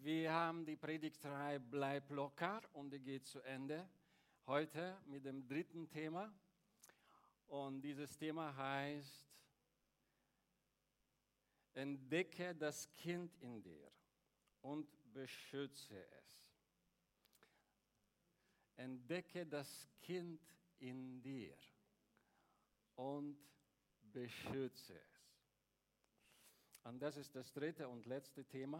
Wir haben die Predigtreihe Bleib locker und die geht zu Ende. Heute mit dem dritten Thema. Und dieses Thema heißt, entdecke das Kind in dir und beschütze es. Entdecke das Kind in dir und beschütze es. Und das ist das dritte und letzte Thema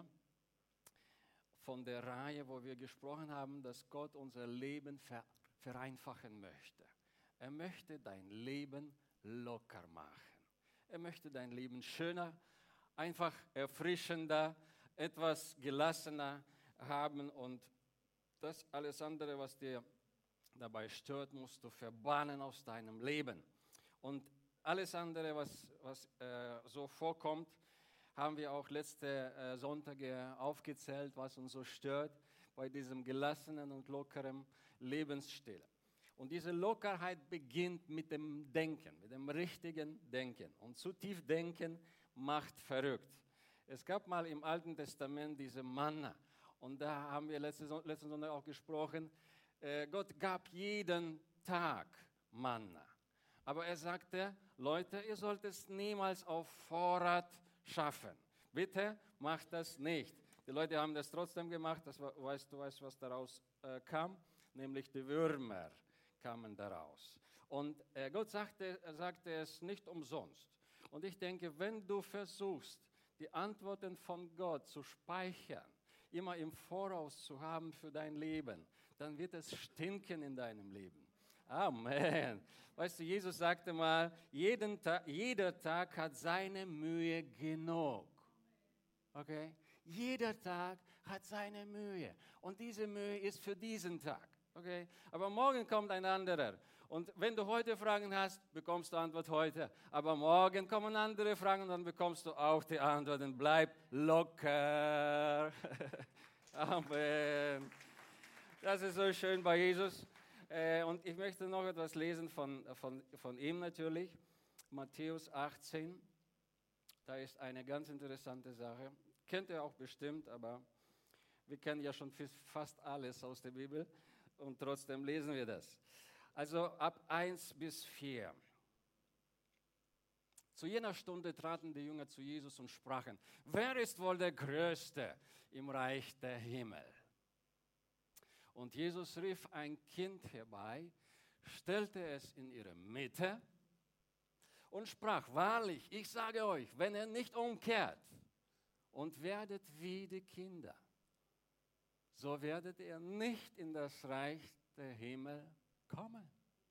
von der Reihe, wo wir gesprochen haben, dass Gott unser Leben vereinfachen möchte. Er möchte dein Leben locker machen. Er möchte dein Leben schöner, einfach erfrischender, etwas gelassener haben und das alles andere, was dir dabei stört, musst du verbannen aus deinem Leben. Und alles andere, was so vorkommt, haben wir auch letzte Sonntage aufgezählt, was uns so stört bei diesem gelassenen und lockeren Lebensstil. Und diese Lockerheit beginnt mit dem Denken, mit dem richtigen Denken. Und zu tief denken macht verrückt. Es gab mal im Alten Testament diese Manna. Und da haben wir letzten Sonntag auch gesprochen, Gott gab jeden Tag Manna. Aber er sagte, Leute, ihr sollt es niemals auf Vorrat schaffen. Bitte macht das nicht. Die Leute haben das trotzdem gemacht. Du weißt, was daraus kam? Nämlich die Würmer kamen daraus. Und Gott sagte es nicht umsonst. Und ich denke, wenn du versuchst, die Antworten von Gott zu speichern, immer im Voraus zu haben für dein Leben, dann wird es stinken in deinem Leben. Amen. Weißt du, Jesus sagte mal, jeder Tag hat seine Mühe genug. Okay? Jeder Tag hat seine Mühe. Und diese Mühe ist für diesen Tag. Okay? Aber morgen kommt ein anderer. Und wenn du heute Fragen hast, bekommst du Antwort heute. Aber morgen kommen andere Fragen und dann bekommst du auch die Antworten. Bleib locker. Amen. Das ist so schön bei Jesus. Und ich möchte noch etwas lesen von ihm natürlich. Matthäus 18. Da ist eine ganz interessante Sache. Kennt ihr auch bestimmt, aber wir kennen ja schon fast alles aus der Bibel und trotzdem lesen wir das. Also ab 1 bis 4. Zu jener Stunde traten die Jünger zu Jesus und sprachen, wer ist wohl der Größte im Reich der Himmel? Und Jesus rief ein Kind herbei, stellte es in ihre Mitte und sprach, wahrlich, ich sage euch, wenn ihr nicht umkehrt und werdet wie die Kinder, so werdet ihr nicht in das Reich der Himmel kommen.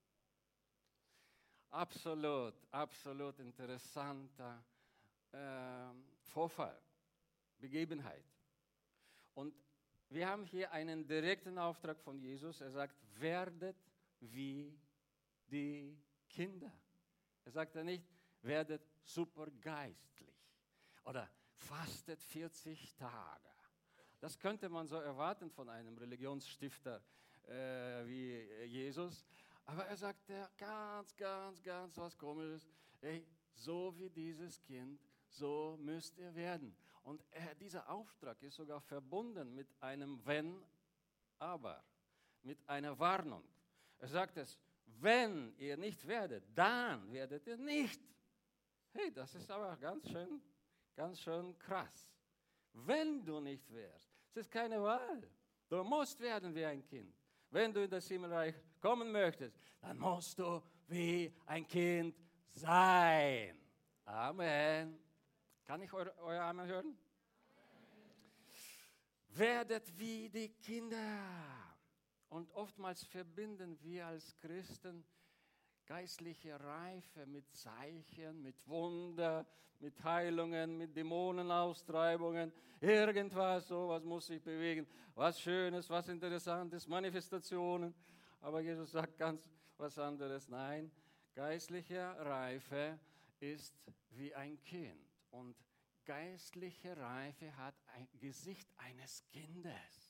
Absolut interessanter Vorfall, Begebenheit. Und wir haben hier einen direkten Auftrag von Jesus. Er sagt, werdet wie die Kinder. Er sagt ja nicht, werdet supergeistlich oder fastet 40 Tage. Das könnte man so erwarten von einem Religionsstifter wie Jesus. Aber er sagt ganz was Komisches. Hey, so wie dieses Kind, so müsst ihr werden. Und dieser Auftrag ist sogar verbunden mit einem Wenn, aber, mit einer Warnung. Er sagt es, wenn ihr nicht werdet, dann werdet ihr nicht. Hey, das ist aber ganz schön krass. Wenn du nicht wärst, es ist keine Wahl. Du musst werden wie ein Kind. Wenn du in das Himmelreich kommen möchtest, dann musst du wie ein Kind sein. Amen. Kann ich euer Amen hören? Amen. Werdet wie die Kinder. Und oftmals verbinden wir als Christen geistliche Reife mit Zeichen, mit Wunder, mit Heilungen, mit Dämonenaustreibungen, irgendwas, sowas muss sich bewegen, was Schönes, was Interessantes, Manifestationen. Aber Jesus sagt ganz was anderes. Nein, geistliche Reife ist wie ein Kind. Und geistliche Reife hat ein Gesicht eines Kindes.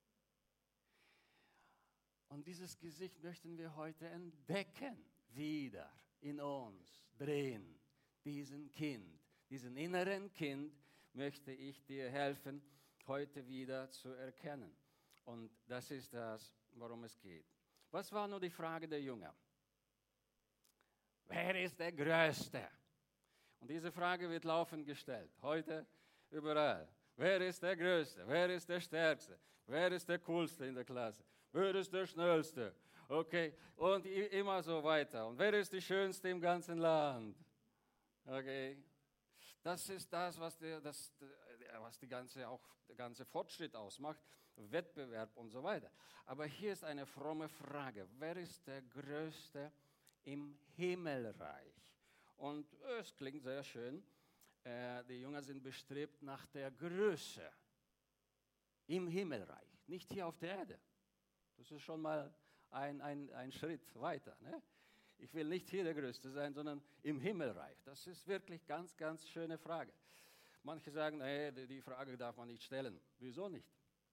Und dieses Gesicht möchten wir heute entdecken, wieder in uns drin. Diesen inneren Kind möchte ich dir helfen, heute wieder zu erkennen. Und das ist das, worum es geht. Was war nur die Frage der Jünger? Wer ist der Größte? Und diese Frage wird laufend gestellt, heute überall. Wer ist der Größte? Wer ist der Stärkste? Wer ist der Coolste in der Klasse? Wer ist der Schnellste? Okay, und immer so weiter. Und wer ist die Schönste im ganzen Land? Okay, das ist das, was der ganze Fortschritt ausmacht, Wettbewerb und so weiter. Aber hier ist eine fromme Frage. Wer ist der Größte im Himmelreich? Und es klingt sehr schön. Die Jünger sind bestrebt nach der Größe im Himmelreich, nicht hier auf der Erde. Das ist schon mal ein Schritt weiter. Ne? Ich will nicht hier der Größte sein, sondern im Himmelreich. Das ist wirklich ganz, ganz schöne Frage. Manche sagen, hey, die Frage darf man nicht stellen. Wieso nicht?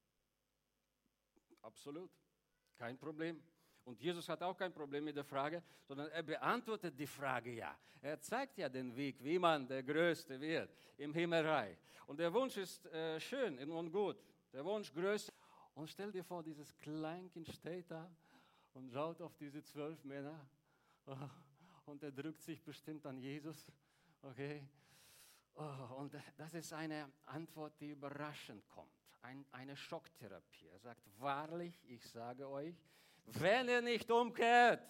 Absolut, kein Problem. Und Jesus hat auch kein Problem mit der Frage, sondern er beantwortet die Frage ja. Er zeigt ja den Weg, wie man der Größte wird im Himmelreich. Und der Wunsch ist schön und gut. Der Wunsch größer. Und stell dir vor, dieses Kleinkind steht da und schaut auf diese 12 Männer. Und er drückt sich bestimmt an Jesus. Okay. Und das ist eine Antwort, die überraschend kommt. Eine Schocktherapie. Er sagt, wahrlich, ich sage euch, wenn ihr nicht umkehrt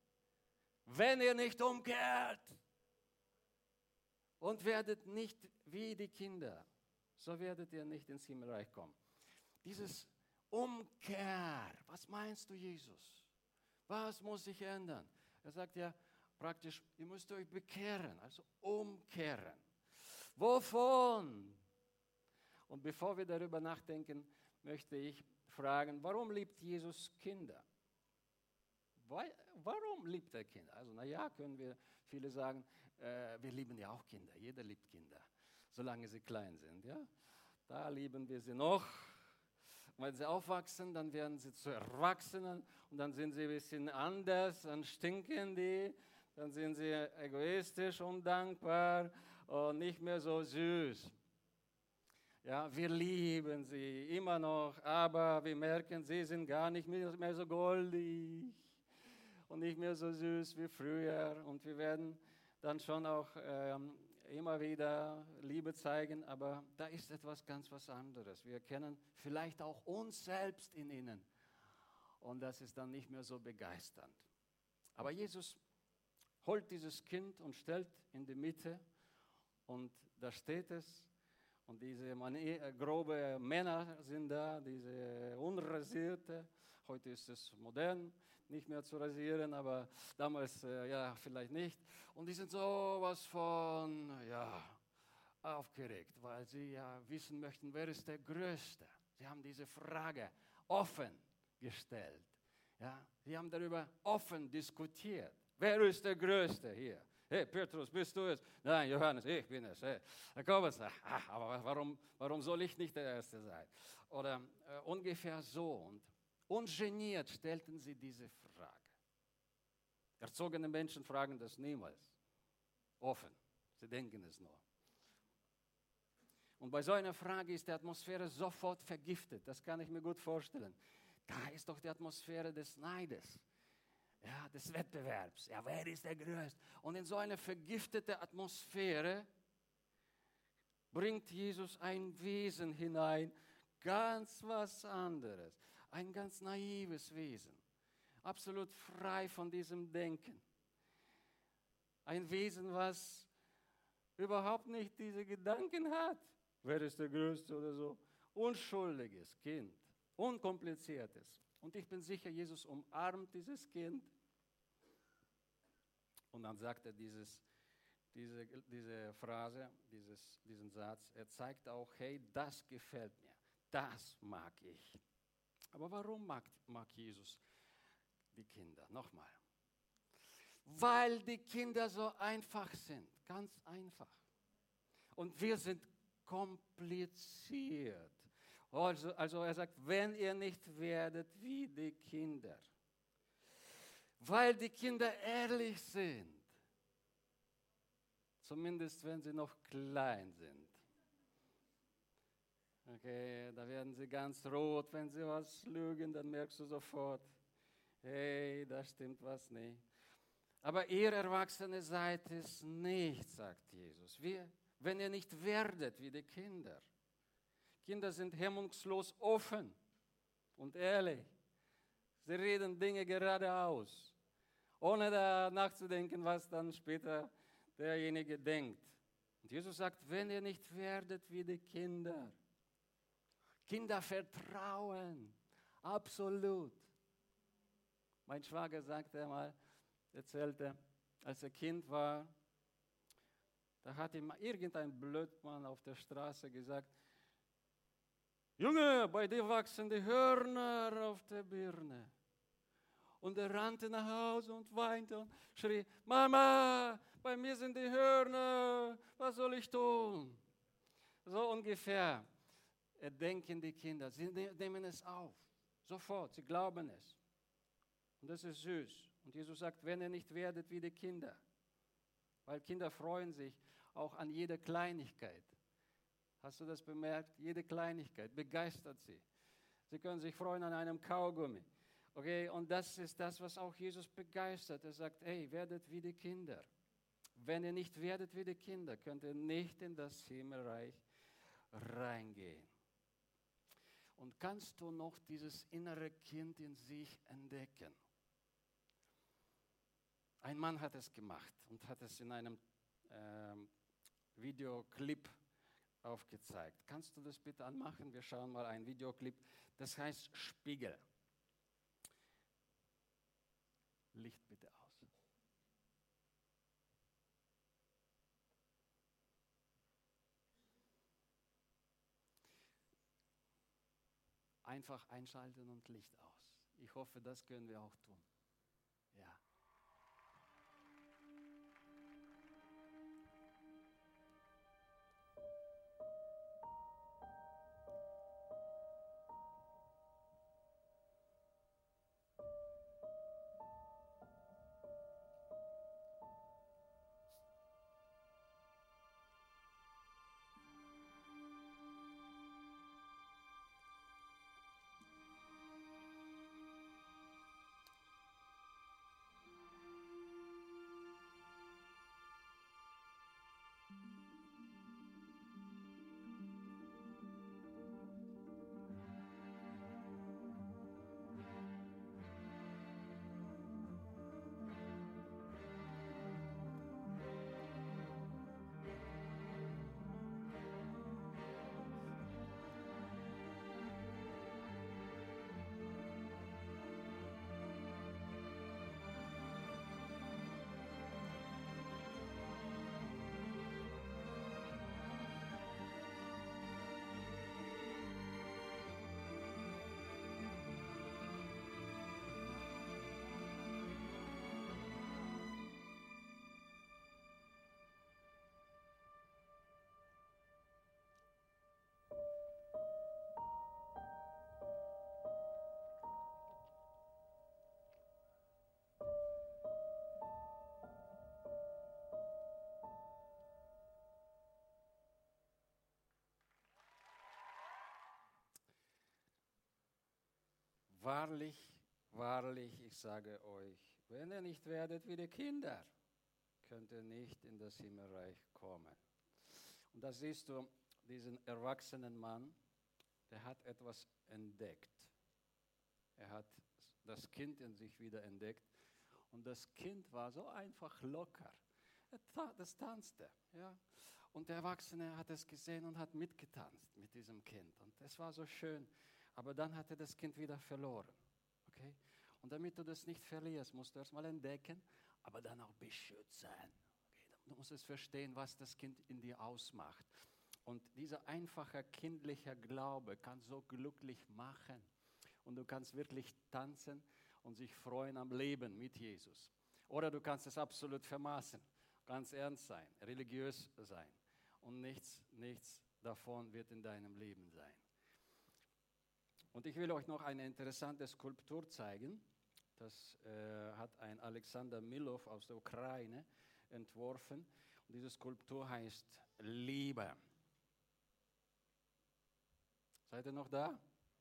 und werdet nicht wie die Kinder, so werdet ihr nicht ins Himmelreich kommen. Dieses Umkehr, was meinst du, Jesus? Was muss sich ändern? Er sagt ja praktisch, ihr müsst euch bekehren, also umkehren. Wovon? Und bevor wir darüber nachdenken, möchte ich fragen, warum liebt Jesus Kinder? Warum liebt er Kinder? Also können wir viele sagen, wir lieben ja auch Kinder. Jeder liebt Kinder, solange sie klein sind. Ja? Da lieben wir sie noch. Wenn sie aufwachsen, dann werden sie zu Erwachsenen und dann sind sie ein bisschen anders, dann stinken die, dann sind sie egoistisch, undankbar und nicht mehr so süß. Ja, wir lieben sie immer noch, aber wir merken, sie sind gar nicht mehr so goldig und nicht mehr so süß wie früher. Und wir werden dann schon auch immer wieder Liebe zeigen, aber da ist etwas ganz was anderes. Wir erkennen vielleicht auch uns selbst in ihnen und das ist dann nicht mehr so begeisternd. Aber Jesus holt dieses Kind und stellt in die Mitte und da steht es. Und diese grobe Männer sind da, diese unrasierte. Heute ist es modern, nicht mehr zu rasieren, aber damals vielleicht nicht. Und die sind sowas von aufgeregt, weil sie ja wissen möchten, wer ist der Größte. Sie haben diese Frage offen gestellt. Ja? Sie haben darüber offen diskutiert. Wer ist der Größte hier? Hey, Petrus, bist du es? Nein, Johannes, ich bin es. Hey, Jakobus, aber warum soll ich nicht der Erste sein? Oder ungefähr so. Und ungeniert stellten sie diese Frage. Erzogene Menschen fragen das niemals. Offen. Sie denken es nur. Und bei so einer Frage ist die Atmosphäre sofort vergiftet. Das kann ich mir gut vorstellen. Da ist doch die Atmosphäre des Neides. Ja, des Wettbewerbs. Ja, wer ist der Größte? Und in so eine vergiftete Atmosphäre bringt Jesus ein Wesen hinein, ganz was anderes. Ein ganz naives Wesen. Absolut frei von diesem Denken. Ein Wesen, was überhaupt nicht diese Gedanken hat. Wer ist der Größte oder so? Unschuldiges Kind. Unkompliziertes. Und ich bin sicher, Jesus umarmt dieses Kind. Und dann sagt er diese Phrase, diesen Satz. Er zeigt auch, hey, das gefällt mir. Das mag ich. Aber warum mag Jesus die Kinder? Nochmal. Weil die Kinder so einfach sind. Ganz einfach. Und wir sind kompliziert. Also er sagt, wenn ihr nicht werdet wie die Kinder. Weil die Kinder ehrlich sind. Zumindest wenn sie noch klein sind. Okay, da werden sie ganz rot, wenn sie was lügen, dann merkst du sofort, hey, da stimmt was nicht. Aber ihr Erwachsene seid es nicht, sagt Jesus. Wenn ihr nicht werdet wie die Kinder. Kinder sind hemmungslos offen und ehrlich. Sie reden Dinge geradeaus, ohne da nachzudenken, was dann später derjenige denkt. Und Jesus sagt, wenn ihr nicht werdet wie die Kinder. Kinder vertrauen, absolut. Mein Schwager sagte einmal, erzählte, als er Kind war, da hat ihm irgendein Blödmann auf der Straße gesagt, Junge, bei dir wachsen die Hörner auf der Birne. Und er rannte nach Hause und weinte und schrie, Mama, bei mir sind die Hörner, was soll ich tun? So ungefähr denken die Kinder, sie nehmen es auf, sofort, sie glauben es. Und das ist süß. Und Jesus sagt, wenn ihr nicht werdet wie die Kinder, weil Kinder freuen sich auch an jeder Kleinigkeit. Hast du das bemerkt? Jede Kleinigkeit begeistert sie. Sie können sich freuen an einem Kaugummi. Okay, und das ist das, was auch Jesus begeistert. Er sagt, hey, werdet wie die Kinder. Wenn ihr nicht werdet wie die Kinder, könnt ihr nicht in das Himmelreich reingehen. Und kannst du noch dieses innere Kind in sich entdecken? Ein Mann hat es gemacht und hat es in einem Videoclip aufgezeigt. Kannst du das bitte anmachen? Wir schauen mal einen Videoclip. Das heißt Spiegel. Licht bitte aus. Einfach einschalten und Licht aus. Ich hoffe, das können wir auch tun. Ja. Wahrlich, wahrlich, ich sage euch, wenn ihr nicht werdet wie die Kinder, könnt ihr nicht in das Himmelreich kommen. Und da siehst du diesen erwachsenen Mann, der hat etwas entdeckt. Er hat das Kind in sich wieder entdeckt. Und das Kind war so einfach locker. Das tanzte. Ja? Und der Erwachsene hat es gesehen und hat mitgetanzt mit diesem Kind. Und es war so schön. Aber dann hat er das Kind wieder verloren. Okay? Und damit du das nicht verlierst, musst du erstmal entdecken, aber dann auch beschützen. Okay? Du musst es verstehen, was das Kind in dir ausmacht. Und dieser einfache kindliche Glaube kann so glücklich machen. Und du kannst wirklich tanzen und sich freuen am Leben mit Jesus. Oder du kannst es absolut vermaßen, ganz ernst sein, religiös sein. Und nichts davon wird in deinem Leben sein. Und ich will euch noch eine interessante Skulptur zeigen. Das hat ein Alexander Milov aus der Ukraine entworfen. Und diese Skulptur heißt Liebe. Seid ihr noch da?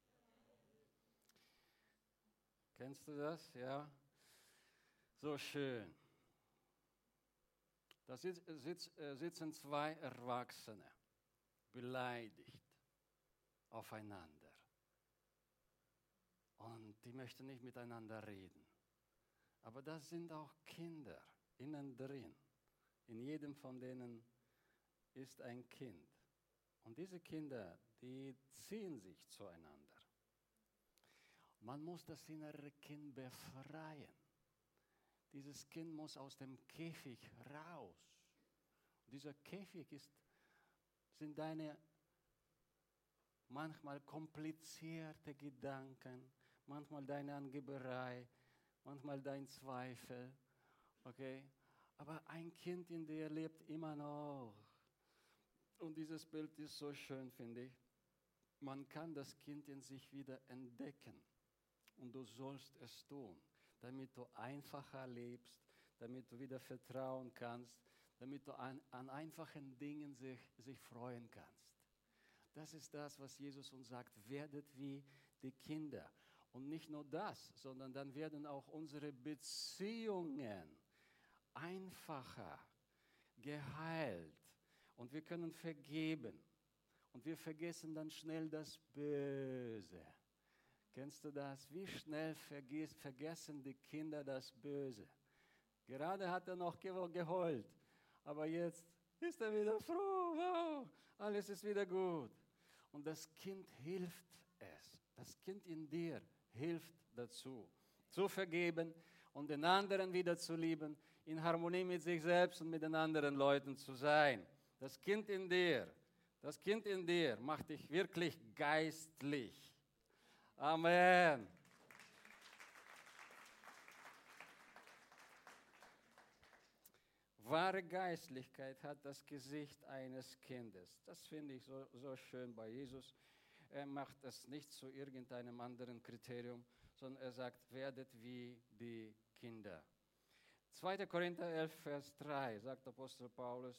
Kennst du das? Ja. So schön. Da sitzen zwei Erwachsene, beleidigt aufeinander. Und die möchten nicht miteinander reden. Aber das sind auch Kinder innen drin. In jedem von denen ist ein Kind. Und diese Kinder, die ziehen sich zueinander. Man muss das innere Kind befreien. Dieses Kind muss aus dem Käfig raus. Dieser Käfig sind deine manchmal komplizierte Gedanken, manchmal deine Angeberei, manchmal dein Zweifel. Okay? Aber ein Kind in dir lebt immer noch. Und dieses Bild ist so schön, finde ich. Man kann das Kind in sich wieder entdecken. Und du sollst es tun, damit du einfacher lebst, damit du wieder vertrauen kannst, damit du an einfachen Dingen sich freuen kannst. Das ist das, was Jesus uns sagt, werdet wie die Kinder. Und nicht nur das, sondern dann werden auch unsere Beziehungen einfacher, geheilt. Und wir können vergeben. Und wir vergessen dann schnell das Böse. Kennst du das? Wie schnell vergessen die Kinder das Böse? Gerade hat er noch geheult, aber jetzt ist er wieder froh. Wow, alles ist wieder gut. Und das Kind hilft es. Das Kind in dir hilft dazu, zu vergeben und den anderen wieder zu lieben, in Harmonie mit sich selbst und mit den anderen Leuten zu sein. Das Kind in dir macht dich wirklich geistlich. Amen. Wahre Geistlichkeit hat das Gesicht eines Kindes. Das finde ich so schön bei Jesus. Er macht es nicht zu irgendeinem anderen Kriterium, sondern er sagt, werdet wie die Kinder. 2. Korinther 11, Vers 3, sagt Apostel Paulus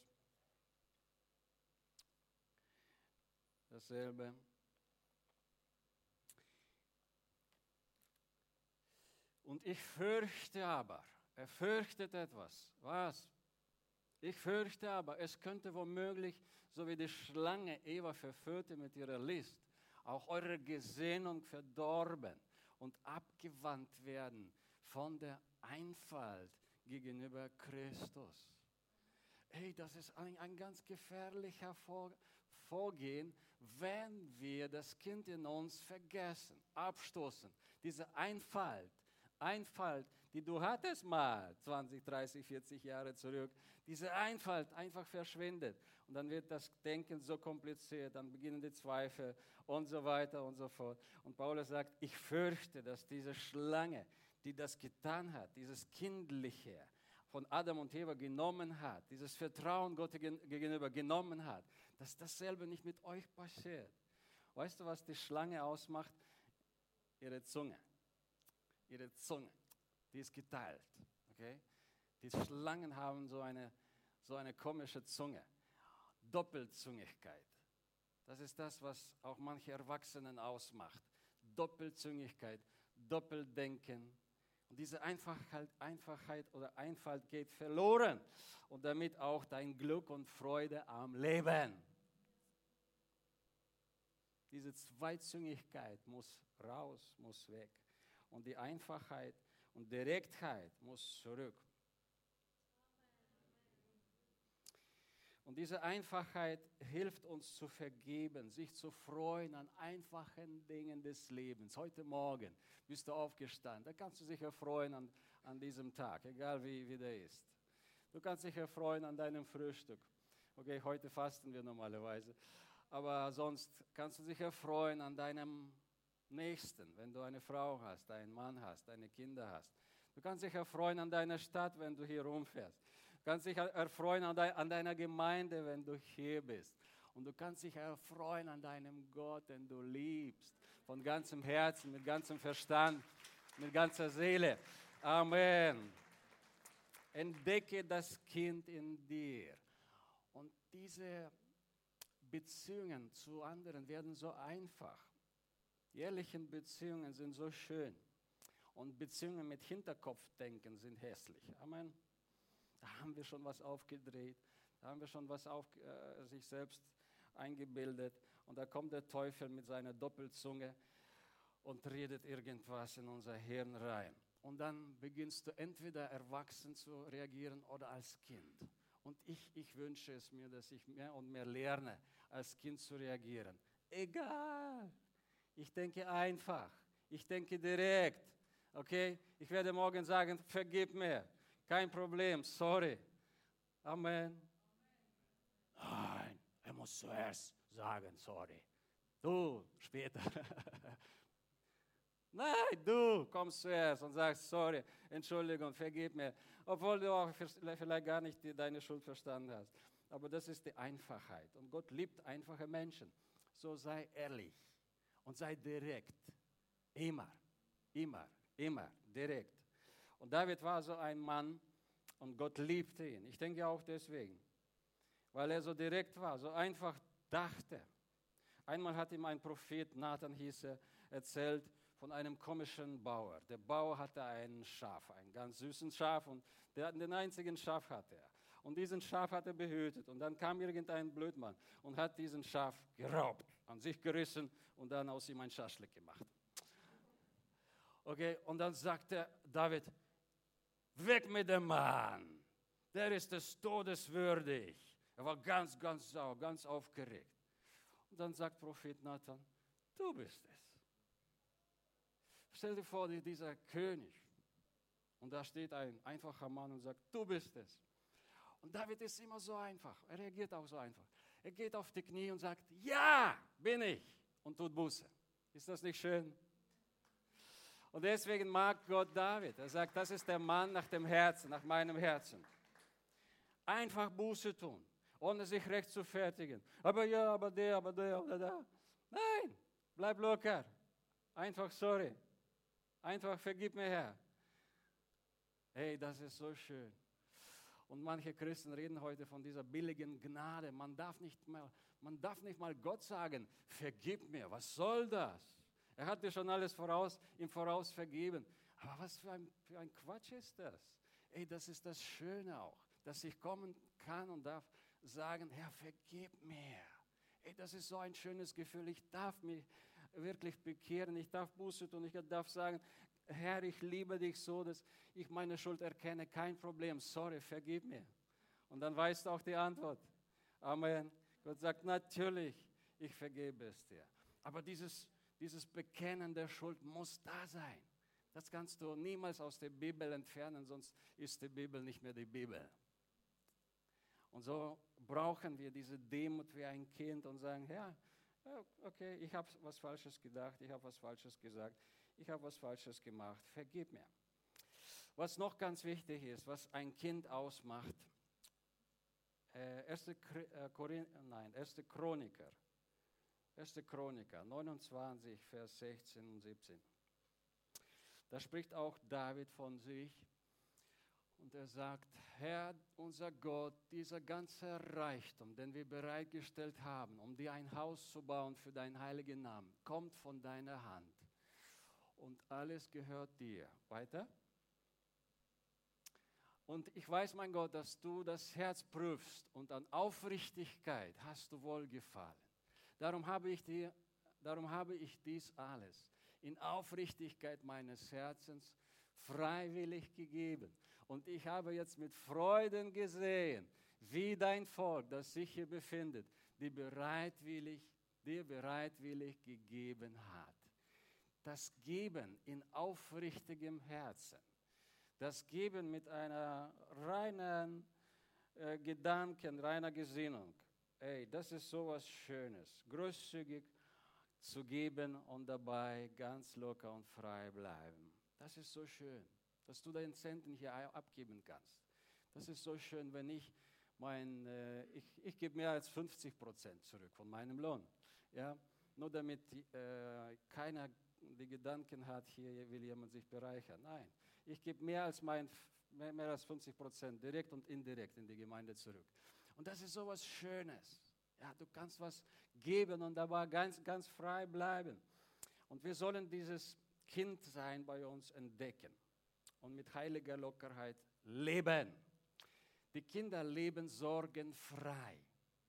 dasselbe. Und ich fürchte aber, er fürchtet etwas. Was? Ich fürchte aber, es könnte womöglich, so wie die Schlange Eva verführte mit ihrer List, auch eure Gesinnung verdorben und abgewandt werden von der Einfalt gegenüber Christus. Hey, das ist ein ganz gefährlicher Vorgehen, wenn wir das Kind in uns vergessen, abstoßen. Diese Einfalt, die du hattest mal 20, 30, 40 Jahre zurück, diese Einfalt einfach verschwindet. Und dann wird das Denken so kompliziert, dann beginnen die Zweifel und so weiter und so fort. Und Paulus sagt, ich fürchte, dass diese Schlange, die das getan hat, dieses Kindliche von Adam und Eva genommen hat, dieses Vertrauen Gott gegenüber genommen hat, dass dasselbe nicht mit euch passiert. Weißt du, was die Schlange ausmacht? Ihre Zunge. Ihre Zunge, die ist geteilt. Okay? Die Schlangen haben so eine komische Zunge. Doppelzüngigkeit. Das ist das, was auch manche Erwachsenen ausmacht. Doppelzüngigkeit, Doppeldenken. Und diese Einfachheit oder Einfalt geht verloren. Und damit auch dein Glück und Freude am Leben. Diese Zweizüngigkeit muss raus, muss weg. Und die Einfachheit und Direktheit muss zurück. Und diese Einfachheit hilft uns zu vergeben, sich zu freuen an einfachen Dingen des Lebens. Heute Morgen bist du aufgestanden, da kannst du dich erfreuen an diesem Tag, egal wie der ist. Du kannst dich erfreuen an deinem Frühstück. Okay, heute fasten wir normalerweise. Aber sonst kannst du dich erfreuen an deinem Nächsten, wenn du eine Frau hast, einen Mann hast, deine Kinder hast. Du kannst dich erfreuen an deiner Stadt, wenn du hier rumfährst. Du kannst dich erfreuen an deiner Gemeinde, wenn du hier bist. Und du kannst dich erfreuen an deinem Gott, den du liebst. Von ganzem Herzen, mit ganzem Verstand, mit ganzer Seele. Amen. Entdecke das Kind in dir. Und diese Beziehungen zu anderen werden so einfach. Ehrlichen Beziehungen sind so schön. Und Beziehungen mit Hinterkopfdenken sind hässlich. Amen. Da haben wir schon was aufgedreht. Da haben wir schon was sich selbst eingebildet. Und da kommt der Teufel mit seiner Doppelzunge und redet irgendwas in unser Hirn rein. Und dann beginnst du entweder erwachsen zu reagieren oder als Kind. Und ich wünsche es mir, dass ich mehr und mehr lerne, als Kind zu reagieren. Egal. Ich denke einfach. Ich denke direkt. Okay? Ich werde morgen sagen, vergib mir. Kein Problem, sorry. Amen. Nein, er muss zuerst sagen, sorry. Du, später. Nein, du kommst zuerst und sagst, sorry, Entschuldigung, vergib mir. Obwohl du auch vielleicht gar nicht deine Schuld verstanden hast. Aber das ist die Einfachheit. Und Gott liebt einfache Menschen. So sei ehrlich und sei direkt. Immer, immer, immer direkt. Und David war so ein Mann und Gott liebte ihn. Ich denke auch deswegen, weil er so direkt war, so einfach dachte. Einmal hat ihm ein Prophet, Nathan hieß er, erzählt von einem komischen Bauer. Der Bauer hatte ein Schaf, einen ganz süßen Schaf, und den einzigen Schaf hatte er. Und diesen Schaf hat er behütet. Und dann kam irgendein Blödmann und hat diesen Schaf geraubt, an sich gerissen und dann aus ihm ein Schaschlik gemacht. Okay, und dann sagte David, weg mit dem Mann, der ist des Todes würdig. Er war ganz, ganz sauer, ganz aufgeregt. Und dann sagt Prophet Nathan, du bist es. Stell dir vor, dieser König, und da steht ein einfacher Mann und sagt, du bist es. Und David ist immer so einfach, er reagiert auch so einfach. Er geht auf die Knie und sagt, ja, bin ich, und tut Buße. Ist das nicht schön? Und deswegen mag Gott David. Er sagt, das ist der Mann nach dem Herzen, nach meinem Herzen. Einfach Buße tun, ohne sich recht zu fertigen. Aber ja, aber der, oder da. Nein, bleib locker. Einfach sorry. Einfach vergib mir, Herr. Hey, das ist so schön. Und manche Christen reden heute von dieser billigen Gnade. Man darf nicht mal Gott sagen, vergib mir. Was soll das? Er hat dir schon alles im Voraus vergeben. Aber was für ein Quatsch ist das? Ey, das ist das Schöne auch, dass ich kommen kann und darf sagen, Herr, vergib mir. Ey, das ist so ein schönes Gefühl. Ich darf mich wirklich bekehren. Ich darf Buße tun. Ich darf sagen, Herr, ich liebe dich so, dass ich meine Schuld erkenne. Kein Problem. Sorry, vergib mir. Und dann weißt du auch die Antwort. Amen. Gott sagt, natürlich, ich vergebe es dir. Aber dieses Bekennen der Schuld muss da sein. Das kannst du niemals aus der Bibel entfernen, sonst ist die Bibel nicht mehr die Bibel. Und so brauchen wir diese Demut wie ein Kind und sagen, ja, okay, ich habe was Falsches gedacht, ich habe was Falsches gesagt, ich habe was Falsches gemacht, vergib mir. Was noch ganz wichtig ist, was ein Kind ausmacht, 1. Chroniker 29, Vers 16 und 17. Da spricht auch David von sich und er sagt, Herr, unser Gott, dieser ganze Reichtum, den wir bereitgestellt haben, um dir ein Haus zu bauen für deinen heiligen Namen, kommt von deiner Hand und alles gehört dir. Weiter. Und ich weiß, mein Gott, dass du das Herz prüfst und an Aufrichtigkeit hast du wohlgefallen. Darum habe ich dies alles in Aufrichtigkeit meines Herzens freiwillig gegeben. Und ich habe jetzt mit Freuden gesehen, wie dein Volk, das sich hier befindet, dir bereitwillig gegeben hat. Das Geben in aufrichtigem Herzen, das Geben mit einer reinen Gedanken, reiner Gesinnung. Ey, das ist sowas Schönes, großzügig zu geben und dabei ganz locker und frei bleiben. Das ist so schön, dass du deinen Centen hier abgeben kannst. Das ist so schön, wenn ich gebe mehr als 50% zurück von meinem Lohn. Ja? Nur damit keiner die Gedanken hat, hier will jemand sich bereichern. Nein, ich gebe mehr als 50% direkt und indirekt in die Gemeinde zurück. Und das ist so was Schönes. Ja, du kannst was geben und dabei ganz, ganz frei bleiben. Und wir sollen dieses Kindsein bei uns entdecken und mit heiliger Lockerheit leben. Die Kinder leben sorgenfrei.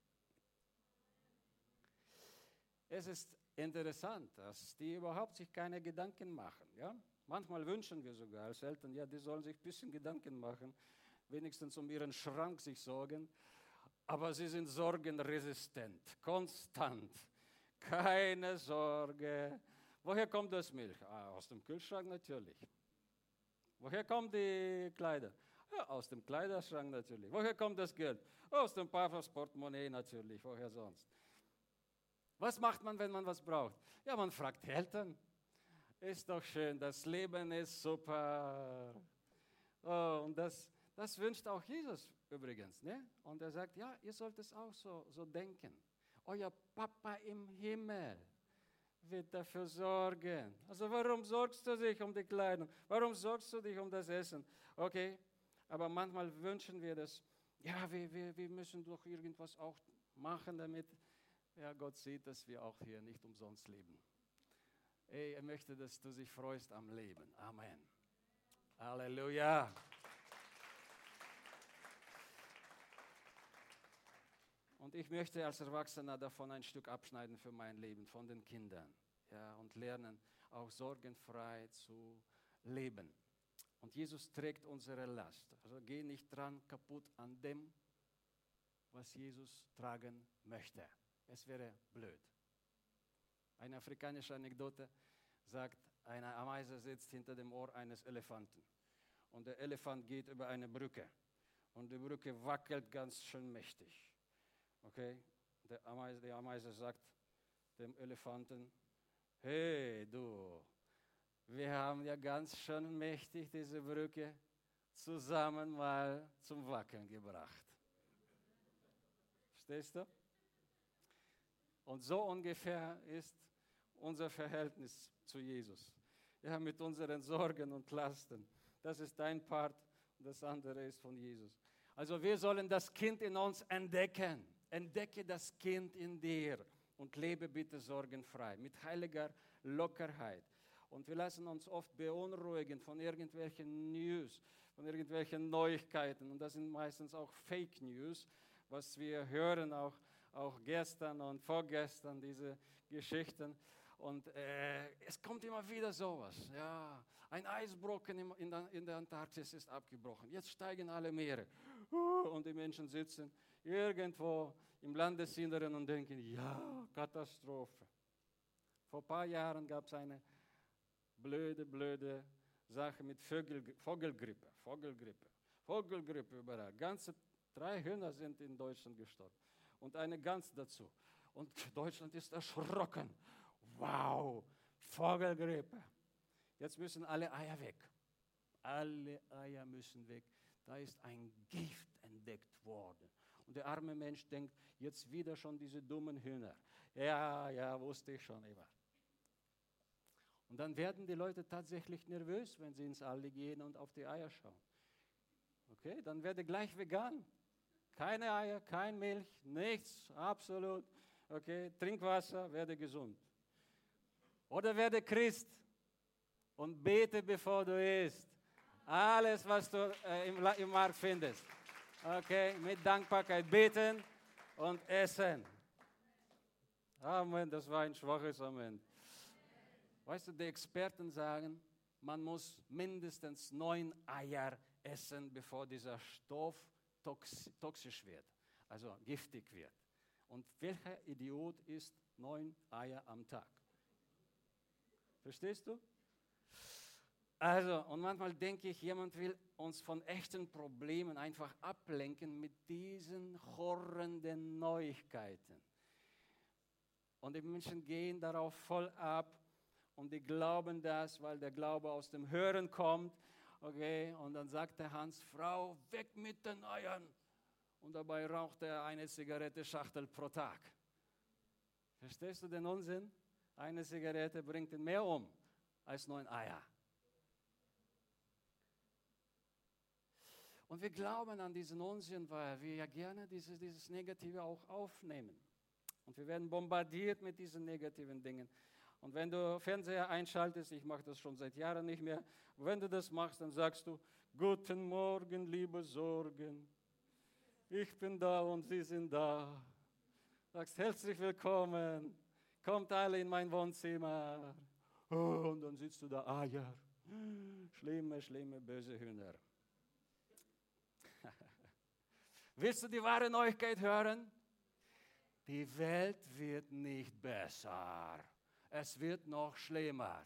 Es ist interessant, dass die überhaupt sich keine Gedanken machen. Ja? Manchmal wünschen wir sogar als Eltern, ja, die sollen sich ein bisschen Gedanken machen, wenigstens um ihren Schrank sich sorgen. Aber sie sind sorgenresistent, konstant. Keine Sorge. Woher kommt das Milch? Aus dem Kühlschrank natürlich. Woher kommen die Kleider? Ja, aus dem Kleiderschrank natürlich. Woher kommt das Geld? Aus dem Papas Portemonnaie natürlich. Woher sonst? Was macht man, wenn man was braucht? Ja, man fragt die Eltern. Ist doch schön, das Leben ist super. Oh, und das wünscht auch Jesus übrigens. Ne? Und er sagt, ja, ihr sollt es auch so denken. Euer Papa im Himmel wird dafür sorgen. Also warum sorgst du dich um die Kleidung? Warum sorgst du dich um das Essen? Okay, aber manchmal wünschen wir das. Ja, wir müssen doch irgendwas auch machen, damit ja, Gott sieht, dass wir auch hier nicht umsonst leben. Ey, er möchte, dass du dich freust am Leben. Amen. Halleluja. Und ich möchte als Erwachsener davon ein Stück abschneiden für mein Leben, von den Kindern. Ja, und lernen, auch sorgenfrei zu leben. Und Jesus trägt unsere Last. Also geh nicht dran kaputt an dem, was Jesus tragen möchte. Es wäre blöd. Eine afrikanische Anekdote sagt, eine Ameise sitzt hinter dem Ohr eines Elefanten. Und der Elefant geht über eine Brücke. Und die Brücke wackelt ganz schön mächtig. Okay? Die Ameise sagt dem Elefanten, hey du, wir haben ja ganz schön mächtig diese Brücke zusammen mal zum Wackeln gebracht. Verstehst du? Und so ungefähr ist unser Verhältnis zu Jesus. Ja, mit unseren Sorgen und Lasten. Das ist dein Part, das andere ist von Jesus. Also wir sollen das Kind in uns entdecken. Entdecke das Kind in dir und lebe bitte sorgenfrei, mit heiliger Lockerheit. Und wir lassen uns oft beunruhigen von irgendwelchen News, von irgendwelchen Neuigkeiten. Und das sind meistens auch Fake News, was wir hören, auch gestern und vorgestern, diese Geschichten. Und es kommt immer wieder sowas. Ja, ein Eisbrocken in der Antarktis ist abgebrochen. Jetzt steigen alle Meere. Und die Menschen sitzen irgendwo im Landesinneren und denken, ja, Katastrophe. Vor ein paar Jahren gab es eine blöde Sache mit Vogelgrippe. Vogelgrippe überall. Ganze 3 Hühner sind in Deutschland gestorben. Und eine Gans dazu. Und Deutschland ist erschrocken. Wow, Vogelgrippe. Jetzt müssen alle Eier weg. Alle Eier müssen weg. Da ist ein Gift entdeckt worden. Und der arme Mensch denkt, jetzt wieder schon diese dummen Hühner. Ja, wusste ich schon immer. Und dann werden die Leute tatsächlich nervös, wenn sie ins Aldi gehen und auf die Eier schauen. Okay, dann werde gleich vegan. Keine Eier, kein Milch, nichts, absolut. Okay, Trinkwasser, werde gesund. Oder werde Christ und bete, bevor du isst. Alles, was du im Markt findest. Okay, mit Dankbarkeit beten und essen. Amen, das war ein schwaches Amen. Weißt du, die Experten sagen, man muss mindestens 9 Eier essen, bevor dieser Stoff toxisch wird, also giftig wird. Und welcher Idiot isst 9 Eier am Tag? Verstehst du? Also, und manchmal denke ich, jemand will uns von echten Problemen einfach ablenken mit diesen horrenden Neuigkeiten. Und die Menschen gehen darauf voll ab und die glauben das, weil der Glaube aus dem Hören kommt. Okay, und dann sagt der Hans, Frau, weg mit den Eiern. Und dabei raucht er eine Zigarettenschachtel pro Tag. Verstehst du den Unsinn? Eine Zigarette bringt ihn mehr um als 9 Eier. Und wir glauben an diesen Unsinn, weil wir ja gerne dieses Negative auch aufnehmen. Und wir werden bombardiert mit diesen negativen Dingen. Und wenn du Fernseher einschaltest, ich mache das schon seit Jahren nicht mehr, wenn du das machst, dann sagst du, guten Morgen, liebe Sorgen, ich bin da und Sie sind da. Sagst herzlich willkommen, kommt alle in mein Wohnzimmer. Oh, und dann sitzt du da, Eier, schlimme, böse Hühner. Willst du die wahre Neuigkeit hören? Die Welt wird nicht besser. Es wird noch schlimmer.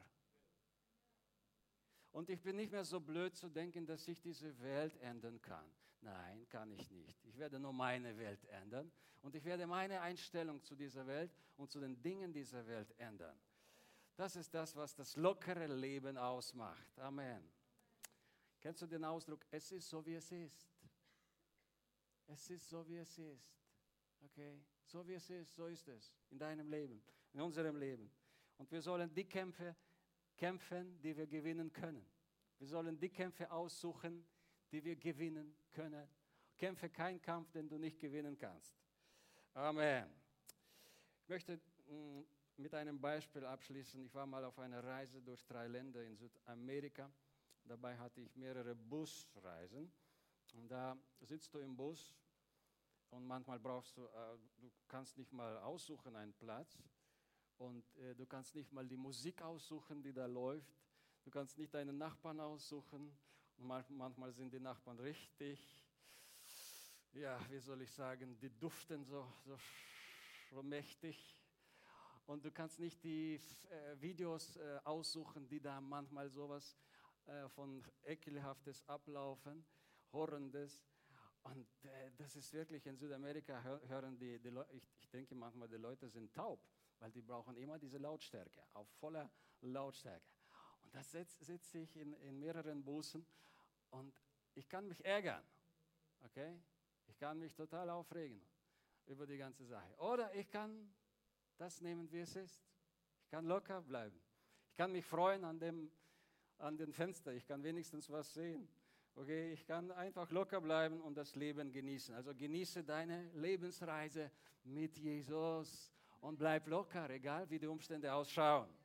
Und ich bin nicht mehr so blöd zu denken, dass ich diese Welt ändern kann. Nein, kann ich nicht. Ich werde nur meine Welt ändern und ich werde meine Einstellung zu dieser Welt und zu den Dingen dieser Welt ändern. Das ist das, was das lockere Leben ausmacht. Amen. Kennst du den Ausdruck, es ist so, wie es ist? Es ist so, wie es ist. Okay? So, wie es ist, so ist es. In deinem Leben, in unserem Leben. Und wir sollen die Kämpfe kämpfen, die wir gewinnen können. Wir sollen die Kämpfe aussuchen, die wir gewinnen können. Kämpfe keinen Kampf, den du nicht gewinnen kannst. Amen. Ich möchte mit einem Beispiel abschließen. Ich war mal auf einer Reise durch 3 Länder in Südamerika. Dabei hatte ich mehrere Busreisen. Und da sitzt du im Bus und manchmal du kannst nicht mal aussuchen einen Platz. Und du kannst nicht mal die Musik aussuchen, die da läuft. Du kannst nicht deinen Nachbarn aussuchen. Und manchmal sind die Nachbarn richtig, ja, wie soll ich sagen, die duften so mächtig. Und du kannst nicht die Videos aussuchen, die da manchmal sowas von Ekelhaftes ablaufen, Horrendes. Und das ist wirklich, in Südamerika hören die Leute, ich denke manchmal, die Leute sind taub. Weil die brauchen immer diese Lautstärke, auf voller Lautstärke. Und da sitze ich in mehreren Bussen und ich kann mich ärgern. Okay? Ich kann mich total aufregen über die ganze Sache. Oder ich kann das nehmen, wie es ist. Ich kann locker bleiben. Ich kann mich freuen an den Fenster. Ich kann wenigstens was sehen. Okay? Ich kann einfach locker bleiben und das Leben genießen. Also genieße deine Lebensreise mit Jesus. Und bleib locker, egal wie die Umstände ausschauen.